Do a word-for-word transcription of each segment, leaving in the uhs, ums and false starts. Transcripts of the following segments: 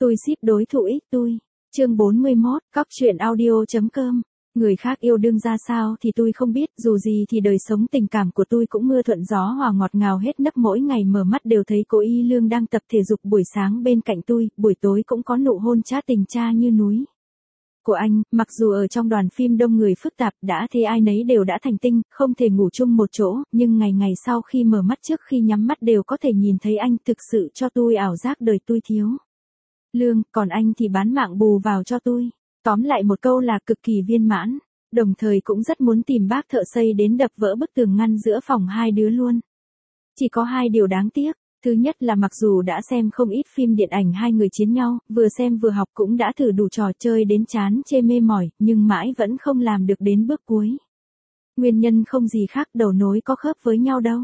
Tôi ship đối thủ ít tôi. Chương bốn mươi mốt, cóc truyện audio chấm com. Người khác yêu đương ra sao thì tôi không biết, dù gì thì đời sống tình cảm của tôi cũng mưa thuận gió hòa ngọt ngào hết nấc, mỗi ngày mở mắt đều thấy cô Y Lương đang tập thể dục buổi sáng bên cạnh tôi, buổi tối cũng có nụ hôn trá tình cha như núi của anh. Mặc dù ở trong đoàn phim đông người phức tạp, đã thế ai nấy đều đã thành tinh, không thể ngủ chung một chỗ, nhưng ngày ngày sau khi mở mắt trước khi nhắm mắt đều có thể nhìn thấy anh, thực sự cho tôi ảo giác đời tôi thiếu Lương, còn anh thì bán mạng bù vào cho tôi. Tóm lại một câu là cực kỳ viên mãn, đồng thời cũng rất muốn tìm bác thợ xây đến đập vỡ bức tường ngăn giữa phòng hai đứa luôn. Chỉ có hai điều đáng tiếc. Thứ nhất là mặc dù đã xem không ít phim điện ảnh hai người chiến nhau, vừa xem vừa học, cũng đã thử đủ trò chơi đến chán chê mê mỏi, nhưng mãi vẫn không làm được đến bước cuối. Nguyên nhân không gì khác, đầu nối có khớp với nhau đâu.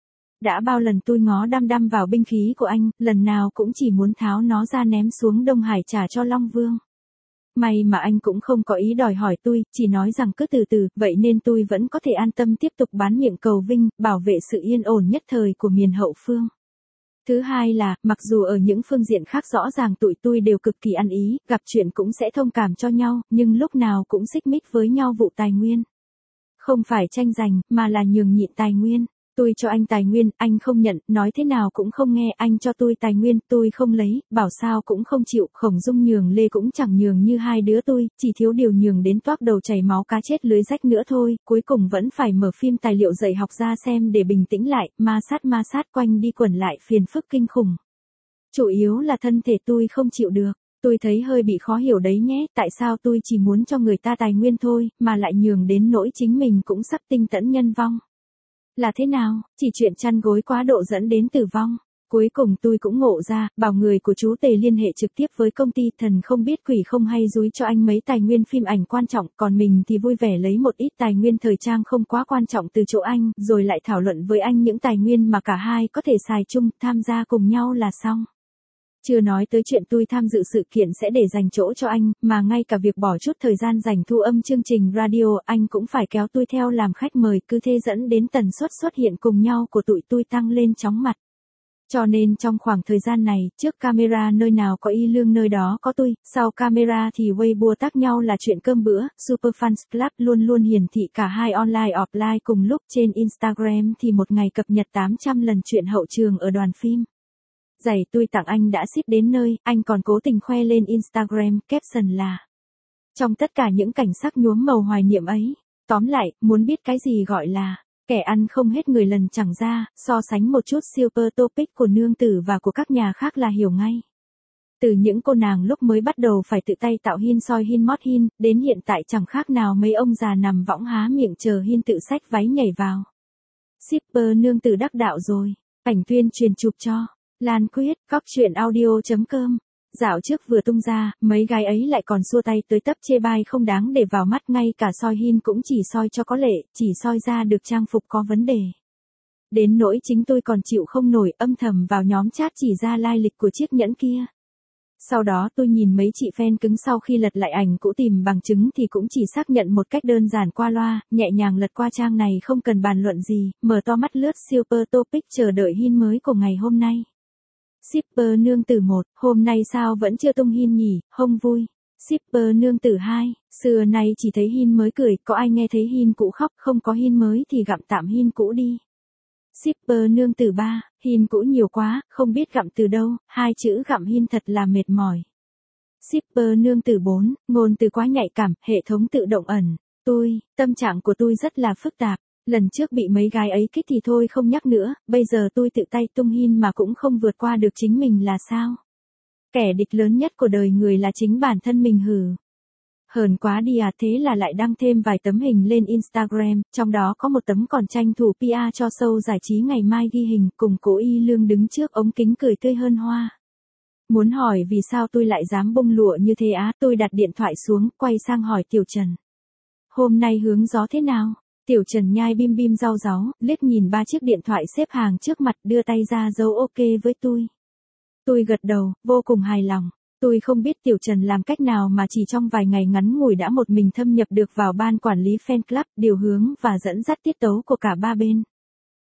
Đã bao lần tôi ngó đăm đăm vào binh khí của anh, lần nào cũng chỉ muốn tháo nó ra ném xuống Đông Hải trả cho Long Vương. May mà anh cũng không có ý đòi hỏi tôi, chỉ nói rằng cứ từ từ, vậy nên tôi vẫn có thể an tâm tiếp tục bán miệng cầu vinh, bảo vệ sự yên ổn nhất thời của miền hậu phương. Thứ hai là, mặc dù ở những phương diện khác rõ ràng tụi tôi đều cực kỳ ăn ý, gặp chuyện cũng sẽ thông cảm cho nhau, nhưng lúc nào cũng xích mích với nhau vụ tài nguyên. Không phải tranh giành, mà là nhường nhịn tài nguyên. Tôi cho anh tài nguyên, anh không nhận, nói thế nào cũng không nghe, anh cho tôi tài nguyên, tôi không lấy, bảo sao cũng không chịu, Khổng Dung nhường Lê cũng chẳng nhường như hai đứa tôi, chỉ thiếu điều nhường đến toác đầu chảy máu cá chết lưới rách nữa thôi, cuối cùng vẫn phải mở phim tài liệu dạy học ra xem để bình tĩnh lại, ma sát ma sát quanh đi quẩn lại phiền phức kinh khủng. Chủ yếu là thân thể tôi không chịu được, tôi thấy hơi bị khó hiểu đấy nhé, tại sao tôi chỉ muốn cho người ta tài nguyên thôi, mà lại nhường đến nỗi chính mình cũng sắp tinh tẫn nhân vong. Là thế nào, chỉ chuyện chăn gối quá độ dẫn đến tử vong. Cuối cùng tôi cũng ngộ ra, bảo người của chú Tề liên hệ trực tiếp với công ty, thần không biết quỷ không hay dúi cho anh mấy tài nguyên phim ảnh quan trọng, còn mình thì vui vẻ lấy một ít tài nguyên thời trang không quá quan trọng từ chỗ anh, rồi lại thảo luận với anh những tài nguyên mà cả hai có thể xài chung, tham gia cùng nhau là xong. Chưa nói tới chuyện tôi tham dự sự kiện sẽ để dành chỗ cho anh, mà ngay cả việc bỏ chút thời gian dành thu âm chương trình radio, anh cũng phải kéo tôi theo làm khách mời, cứ thế dẫn đến tần suất xuất hiện cùng nhau của tụi tôi tăng lên chóng mặt. Cho nên trong khoảng thời gian này, trước camera nơi nào có Y Lương nơi đó có tôi, sau camera thì Weibo tác nhau là chuyện cơm bữa, Superfans Club luôn luôn hiển thị cả hai online offline cùng lúc, trên Instagram thì một ngày cập nhật tám trăm lần chuyện hậu trường ở đoàn phim. Giày tôi tặng anh đã ship đến nơi, anh còn cố tình khoe lên Instagram, caption là: trong tất cả những cảnh sắc nhuốm màu hoài niệm ấy. Tóm lại, muốn biết cái gì gọi là kẻ ăn không hết người lần chẳng ra, so sánh một chút super topic của nương tử và của các nhà khác là hiểu ngay. Từ những cô nàng lúc mới bắt đầu phải tự tay tạo hin soi hin mót hin, đến hiện tại chẳng khác nào mấy ông già nằm võng há miệng chờ hin tự xách váy nhảy vào. Shipper nương tử đắc đạo rồi, ảnh tuyên truyền chụp cho. Lan Quyết, cóc truyện audio chấm com. Dạo trước vừa tung ra, mấy gái ấy lại còn xua tay tới tấp chê bai không đáng để vào mắt, ngay cả soi hin cũng chỉ soi cho có lệ, chỉ soi ra được trang phục có vấn đề. Đến nỗi chính tôi còn chịu không nổi, âm thầm vào nhóm chat chỉ ra lai lịch của chiếc nhẫn kia. Sau đó tôi nhìn mấy chị fan cứng sau khi lật lại ảnh cũ tìm bằng chứng thì cũng chỉ xác nhận một cách đơn giản qua loa, nhẹ nhàng lật qua trang này không cần bàn luận gì, mở to mắt lướt super topic chờ đợi hin mới của ngày hôm nay. Shipper nương tử một, hôm nay sao vẫn chưa tung hin nhỉ, không vui. Shipper nương tử hai, xưa nay chỉ thấy hin mới cười, có ai nghe thấy hin cũ khóc, không có hin mới thì gặm tạm hin cũ đi. Shipper nương tử ba, hin cũ nhiều quá, không biết gặm từ đâu, hai chữ gặm hin thật là mệt mỏi. Shipper nương tử bốn, ngôn từ quá nhạy cảm, hệ thống tự động ẩn. Tôi, tâm trạng của tôi rất là phức tạp. Lần trước bị mấy gái ấy kích thì thôi không nhắc nữa, bây giờ tôi tự tay tung hin mà cũng không vượt qua được chính mình là sao? Kẻ địch lớn nhất của đời người là chính bản thân mình hử. Hờn quá đi à, thế là lại đăng thêm vài tấm hình lên Instagram, trong đó có một tấm còn tranh thủ pê e cho show giải trí ngày mai ghi hình, cùng cố Y Lương đứng trước ống kính cười tươi hơn hoa. Muốn hỏi vì sao tôi lại dám bông lụa như thế á, tôi đặt điện thoại xuống, quay sang hỏi Tiểu Trần. Hôm nay hướng gió thế nào? Tiểu Trần nhai bim bim rau ráu, liếc nhìn ba chiếc điện thoại xếp hàng trước mặt, đưa tay ra dấu ok với tôi. Tôi gật đầu, vô cùng hài lòng. Tôi không biết Tiểu Trần làm cách nào mà chỉ trong vài ngày ngắn ngủi đã một mình thâm nhập được vào ban quản lý fan club, điều hướng và dẫn dắt tiết tấu của cả ba bên.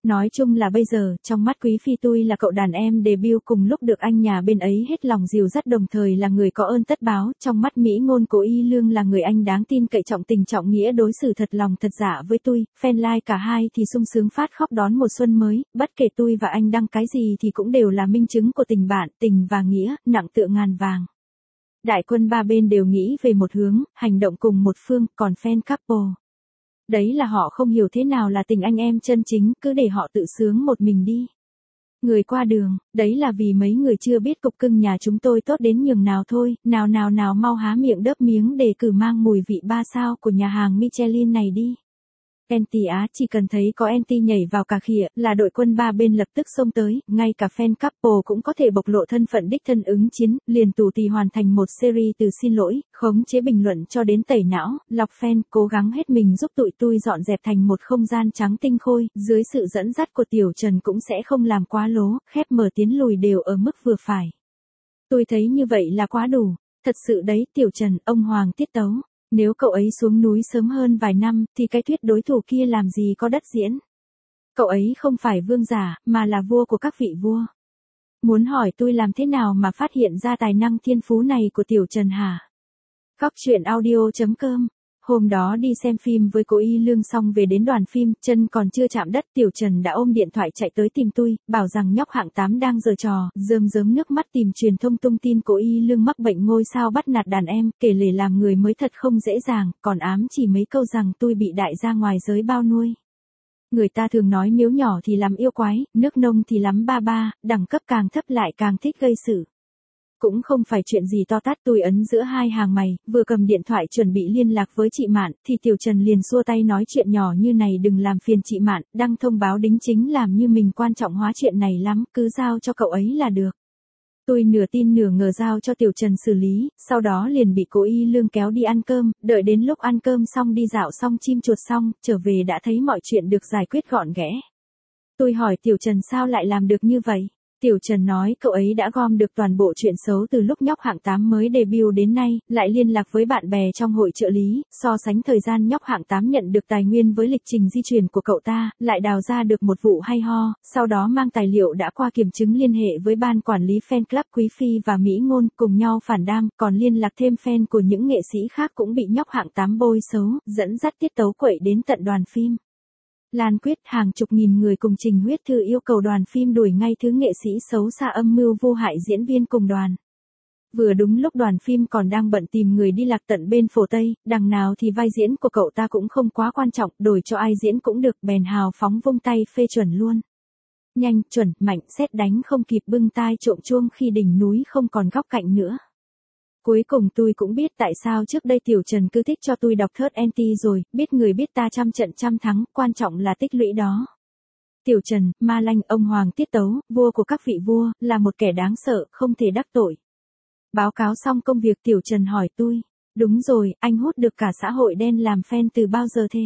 Nói chung là bây giờ, trong mắt Quý Phi tôi là cậu đàn em debut cùng lúc được anh nhà bên ấy hết lòng dìu dắt, đồng thời là người có ơn tất báo, trong mắt Mỹ Ngôn Cố Y Lương là người anh đáng tin cậy, trọng tình trọng nghĩa, đối xử thật lòng thật dạ với tôi, fan like cả hai thì sung sướng phát khóc đón mùa xuân mới, bất kể tôi và anh đăng cái gì thì cũng đều là minh chứng của tình bạn, tình và nghĩa, nặng tựa ngàn vàng. Đại quân ba bên đều nghĩ về một hướng, hành động cùng một phương, còn fan couple. Đấy là họ không hiểu thế nào là tình anh em chân chính, cứ để họ tự sướng một mình đi. Người qua đường, đấy là vì mấy người chưa biết cục cưng nhà chúng tôi tốt đến nhường nào thôi, nào nào nào mau há miệng đớp miếng để cử mang mùi vị ba sao của nhà hàng Michelin này đi. Anti Á chỉ cần thấy có Anti nhảy vào cà khịa là đội quân ba bên lập tức xông tới, ngay cả fan couple cũng có thể bộc lộ thân phận đích thân ứng chiến, liền tù tì hoàn thành một series từ xin lỗi, khống chế bình luận cho đến tẩy não, lọc fan, cố gắng hết mình giúp tụi tôi dọn dẹp thành một không gian trắng tinh khôi, dưới sự dẫn dắt của Tiểu Trần cũng sẽ không làm quá lố, khép mở tiến lùi đều ở mức vừa phải. Tôi thấy như vậy là quá đủ, thật sự đấy Tiểu Trần, ông Hoàng tiết tấu. Nếu cậu ấy xuống núi sớm hơn vài năm, thì cái thuyết đối thủ kia làm gì có đất diễn. Cậu ấy không phải vương giả, mà là vua của các vị vua. Muốn hỏi tôi làm thế nào mà phát hiện ra tài năng thiên phú này của Tiểu Trần hả? Góc truyện audio chấm com. Hôm đó đi xem phim với Cố Y Lương xong về đến đoàn phim, chân còn chưa chạm đất, Tiểu Trần đã ôm điện thoại chạy tới tìm tôi, bảo rằng nhóc hạng tám đang giở trò, rơm rớm nước mắt tìm truyền thông tung tin Cố Y Lương mắc bệnh ngôi sao bắt nạt đàn em, kể lể làm người mới thật không dễ dàng, còn ám chỉ mấy câu rằng tôi bị đại gia ngoài giới bao nuôi. Người ta thường nói miếu nhỏ thì lắm yêu quái, nước nông thì lắm ba ba, đẳng cấp càng thấp lại càng thích gây sự. Cũng không phải chuyện gì to tát, tôi ấn giữa hai hàng mày, vừa cầm điện thoại chuẩn bị liên lạc với chị Mạn, thì Tiểu Trần liền xua tay nói chuyện nhỏ như này đừng làm phiền chị Mạn, đăng thông báo đính chính làm như mình quan trọng hóa chuyện này lắm, cứ giao cho cậu ấy là được. Tôi nửa tin nửa ngờ giao cho Tiểu Trần xử lý, sau đó liền bị Cố Y Lương kéo đi ăn cơm, đợi đến lúc ăn cơm xong đi dạo xong chim chuột xong, trở về đã thấy mọi chuyện được giải quyết gọn ghẽ. Tôi hỏi Tiểu Trần sao lại làm được như vậy? Tiểu Trần nói cậu ấy đã gom được toàn bộ chuyện xấu từ lúc nhóc hạng tám mới debut đến nay, lại liên lạc với bạn bè trong hội trợ lý, so sánh thời gian nhóc hạng tám nhận được tài nguyên với lịch trình di chuyển của cậu ta, lại đào ra được một vụ hay ho, sau đó mang tài liệu đã qua kiểm chứng liên hệ với ban quản lý fan club Quý Phi và Mỹ Ngôn, cùng nhau phản đam, còn liên lạc thêm fan của những nghệ sĩ khác cũng bị nhóc hạng tám bôi xấu, dẫn dắt tiết tấu quậy đến tận đoàn phim. Lan quyết hàng chục nghìn người cùng trình huyết thư yêu cầu đoàn phim đuổi ngay thứ nghệ sĩ xấu xa âm mưu vô hại diễn viên cùng đoàn. Vừa đúng lúc đoàn phim còn đang bận tìm người đi lạc tận bên phổ Tây, đằng nào thì vai diễn của cậu ta cũng không quá quan trọng, đổi cho ai diễn cũng được, bèn hào phóng vung tay phê chuẩn luôn. Nhanh, chuẩn, mạnh, sét đánh không kịp bưng tai trộm chuông khi đỉnh núi không còn góc cạnh nữa. Cuối cùng tôi cũng biết tại sao trước đây Tiểu Trần cứ thích cho tôi đọc third anti rồi, biết người biết ta trăm trận trăm thắng, quan trọng là tích lũy đó. Tiểu Trần, ma lanh, ông Hoàng tiết tấu, vua của các vị vua, là một kẻ đáng sợ, không thể đắc tội. Báo cáo xong công việc Tiểu Trần hỏi tôi, đúng rồi, anh hút được cả xã hội đen làm fan từ bao giờ thế?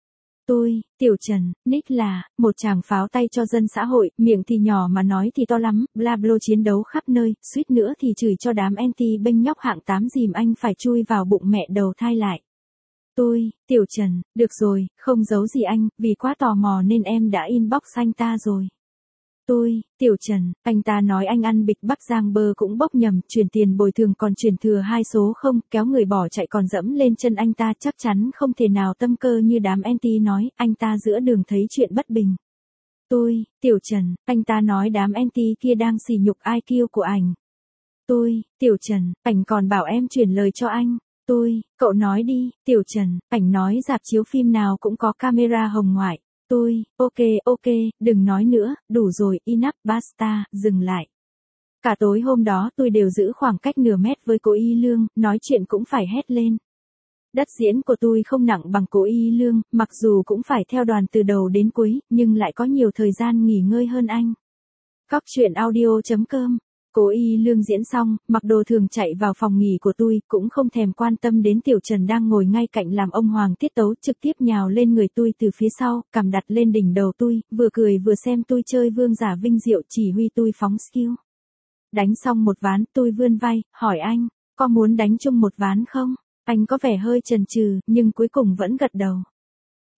Tôi, Tiểu Trần, nick là, một chàng pháo tay cho dân xã hội, miệng thì nhỏ mà nói thì to lắm, bla bla chiến đấu khắp nơi, suýt nữa thì chửi cho đám anti bênh nhóc hạng tám dìm anh phải chui vào bụng mẹ đầu thai lại. Tôi, Tiểu Trần, được rồi, không giấu gì anh, vì quá tò mò nên em đã inbox anh ta rồi. Tôi, Tiểu Trần, anh ta nói anh ăn bịch Bắc Giang bơ cũng bốc nhầm, chuyển tiền bồi thường còn chuyển thừa hai số không, kéo người bỏ chạy còn dẫm lên chân anh ta, chắc chắn không thể nào tâm cơ như đám anti nói, anh ta giữa đường thấy chuyện bất bình. Tôi, Tiểu Trần, anh ta nói đám anti kia đang sỉ nhục i kiu của ảnh. Tôi, Tiểu Trần, ảnh còn bảo em chuyển lời cho anh. Tôi, cậu nói đi, Tiểu Trần, ảnh nói rạp chiếu phim nào cũng có camera hồng ngoại. Tôi, ok ok, đừng nói nữa, đủ rồi, enough, basta, dừng lại. Cả tối hôm đó tôi đều giữ khoảng cách nửa mét với Cố Y Lương, nói chuyện cũng phải hét lên. Đất diễn của tôi không nặng bằng Cố Y Lương, mặc dù cũng phải theo đoàn từ đầu đến cuối, nhưng lại có nhiều thời gian nghỉ ngơi hơn anh. Góc truyện audio chấm com. Cố Y Lương diễn xong, mặc đồ thường chạy vào phòng nghỉ của tôi, cũng không thèm quan tâm đến Tiểu Trần đang ngồi ngay cạnh làm ông Hoàng tiết tấu, trực tiếp nhào lên người tôi từ phía sau, cằm đặt lên đỉnh đầu tôi, vừa cười vừa xem tôi chơi vương giả vinh diệu, chỉ huy tôi phóng skill. Đánh xong một ván, tôi vươn vai, hỏi anh, có muốn đánh chung một ván không? Anh có vẻ hơi chần chừ, nhưng cuối cùng vẫn gật đầu.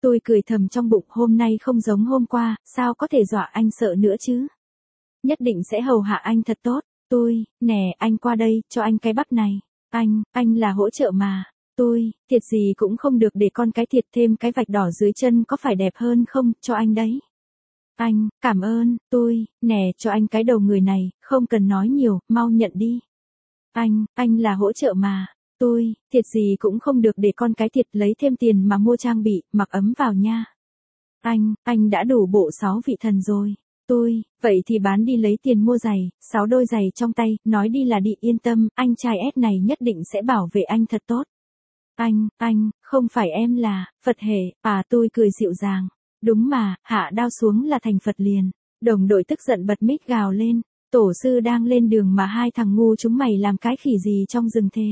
Tôi cười thầm trong bụng, hôm nay không giống hôm qua, sao có thể dọa anh sợ nữa chứ. Nhất định sẽ hầu hạ anh thật tốt. Tôi, nè, anh qua đây, cho anh cái bắp này. Anh, anh là hỗ trợ mà. Tôi, thiệt gì cũng không được để con cái thiệt, thêm cái vạch đỏ dưới chân có phải đẹp hơn không, cho anh đấy. Anh, cảm ơn. Tôi, nè, cho anh cái đầu người này, không cần nói nhiều, mau nhận đi. Anh, anh là hỗ trợ mà. Tôi, thiệt gì cũng không được để con cái thiệt, lấy thêm tiền mà mua trang bị, mặc ấm vào nha. Anh, anh đã đủ bộ sáu vị thần rồi. Tôi, vậy thì bán đi lấy tiền mua giày, sáu đôi giày trong tay, nói đi là đi, yên tâm, anh trai ét này nhất định sẽ bảo vệ anh thật tốt. Anh, anh, không phải em là, Phật hệ, à tôi cười dịu dàng. Đúng mà, hạ đao xuống là thành Phật liền. Đồng đội tức giận bật mít gào lên, tổ sư đang lên đường mà hai thằng ngu chúng mày làm cái khỉ gì trong rừng thế.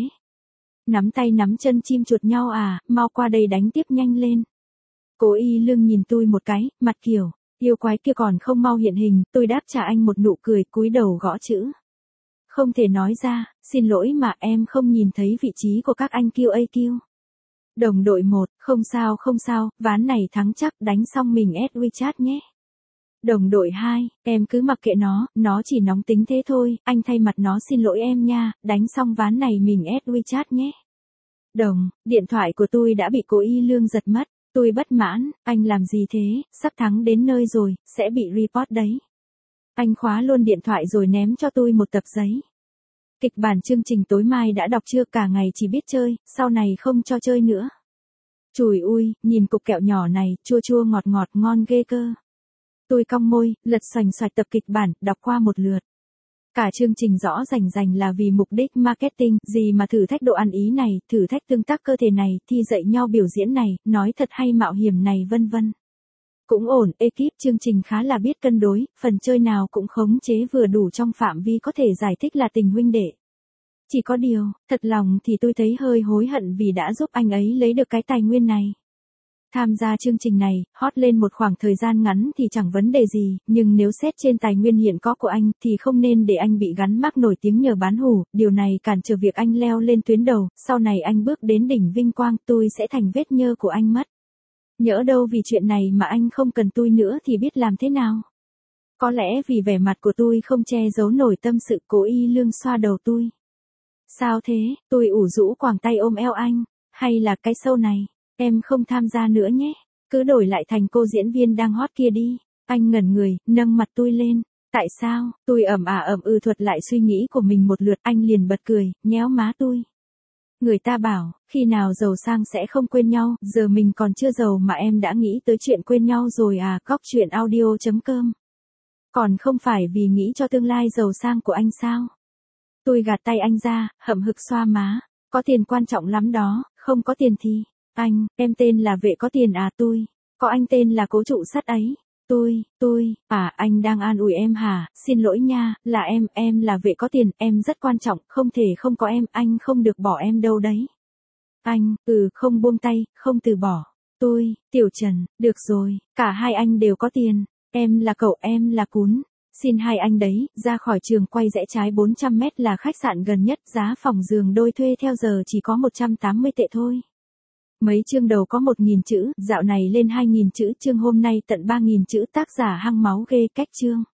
Nắm tay nắm chân chim chuột nhau à, mau qua đây đánh tiếp nhanh lên. Cố Y Lương nhìn tôi một cái, mặt kiểu, yêu quái kia còn không mau hiện hình, tôi đáp trả anh một nụ cười, cúi đầu gõ chữ. Không thể nói ra, xin lỗi mà em không nhìn thấy vị trí của các anh Q A Q. Đồng đội một, không sao không sao, ván này thắng chắc, đánh xong mình add WeChat nhé. Đồng đội hai, em cứ mặc kệ nó, nó chỉ nóng tính thế thôi, anh thay mặt nó xin lỗi em nha, đánh xong ván này mình add WeChat nhé. Đồng, điện thoại của tôi đã bị Cố Y Lương giật mất, tôi bất mãn, anh làm gì thế, sắp thắng đến nơi rồi, sẽ bị report đấy. Anh khóa luôn điện thoại rồi ném cho tôi một tập giấy. Kịch bản chương trình tối mai đã đọc chưa, cả ngày chỉ biết chơi, sau này không cho chơi nữa. Chùi ui, nhìn cục kẹo nhỏ này, chua chua ngọt ngọt ngon ghê cơ. Tôi cong môi, lật xoành xoạch tập kịch bản, đọc qua một lượt. Cả chương trình rõ rành rành là vì mục đích marketing, gì mà thử thách độ ăn ý này, thử thách tương tác cơ thể này, thi dạy nhau biểu diễn này, nói thật hay mạo hiểm này vân vân. Cũng ổn, ekip chương trình khá là biết cân đối, phần chơi nào cũng khống chế vừa đủ trong phạm vi có thể giải thích là tình huynh đệ. Chỉ có điều, thật lòng thì tôi thấy hơi hối hận vì đã giúp anh ấy lấy được cái tài nguyên này. Tham gia chương trình này, hot lên một khoảng thời gian ngắn thì chẳng vấn đề gì, nhưng nếu xét trên tài nguyên hiện có của anh thì không nên để anh bị gắn mác nổi tiếng nhờ bán hủ, điều này cản trở việc anh leo lên tuyến đầu, sau này anh bước đến đỉnh vinh quang tôi sẽ thành vết nhơ của anh mất. Nhỡ đâu vì chuyện này mà anh không cần tôi nữa thì biết làm thế nào. Có lẽ vì vẻ mặt của tôi không che giấu nổi tâm sự. Cố Y Lương xoa đầu tôi. Sao thế, tôi ủ rũ quàng tay ôm eo anh, hay là cái show này, em không tham gia nữa nhé, cứ đổi lại thành cô diễn viên đang hot kia đi. Anh ngẩn người, nâng mặt tôi lên. Tại sao, tôi ẩm à ẩm ừ thuật lại suy nghĩ của mình một lượt, anh liền bật cười, nhéo má tôi. Người ta bảo, khi nào giàu sang sẽ không quên nhau, giờ mình còn chưa giàu mà em đã nghĩ tới chuyện quên nhau rồi à. Cóc truyện audio chấm com. Còn không phải vì nghĩ cho tương lai giàu sang của anh sao? Tôi gạt tay anh ra, hậm hực xoa má. Có tiền quan trọng lắm đó, không có tiền thì. Anh, em tên là Vệ có tiền à. Tôi, có anh tên là Cố trụ sắt ấy. Tôi, tôi, à anh đang an ủi em hả, xin lỗi nha, là em, em là Vệ có tiền, em rất quan trọng, không thể không có em, anh không được bỏ em đâu đấy. Anh, ừ không buông tay, không từ bỏ. Tôi, Tiểu Trần, được rồi, cả hai anh đều có tiền, em là cậu, em là cún. Xin hai anh đấy, ra khỏi trường quay rẽ trái bốn trăm mét là khách sạn gần nhất, giá phòng giường đôi thuê theo giờ chỉ có một trăm tám mươi tệ thôi. Mấy chương đầu có một nghìn chữ, dạo này lên hai nghìn chữ, chương hôm nay tận ba nghìn chữ, tác giả hăng máu ghê cách chương.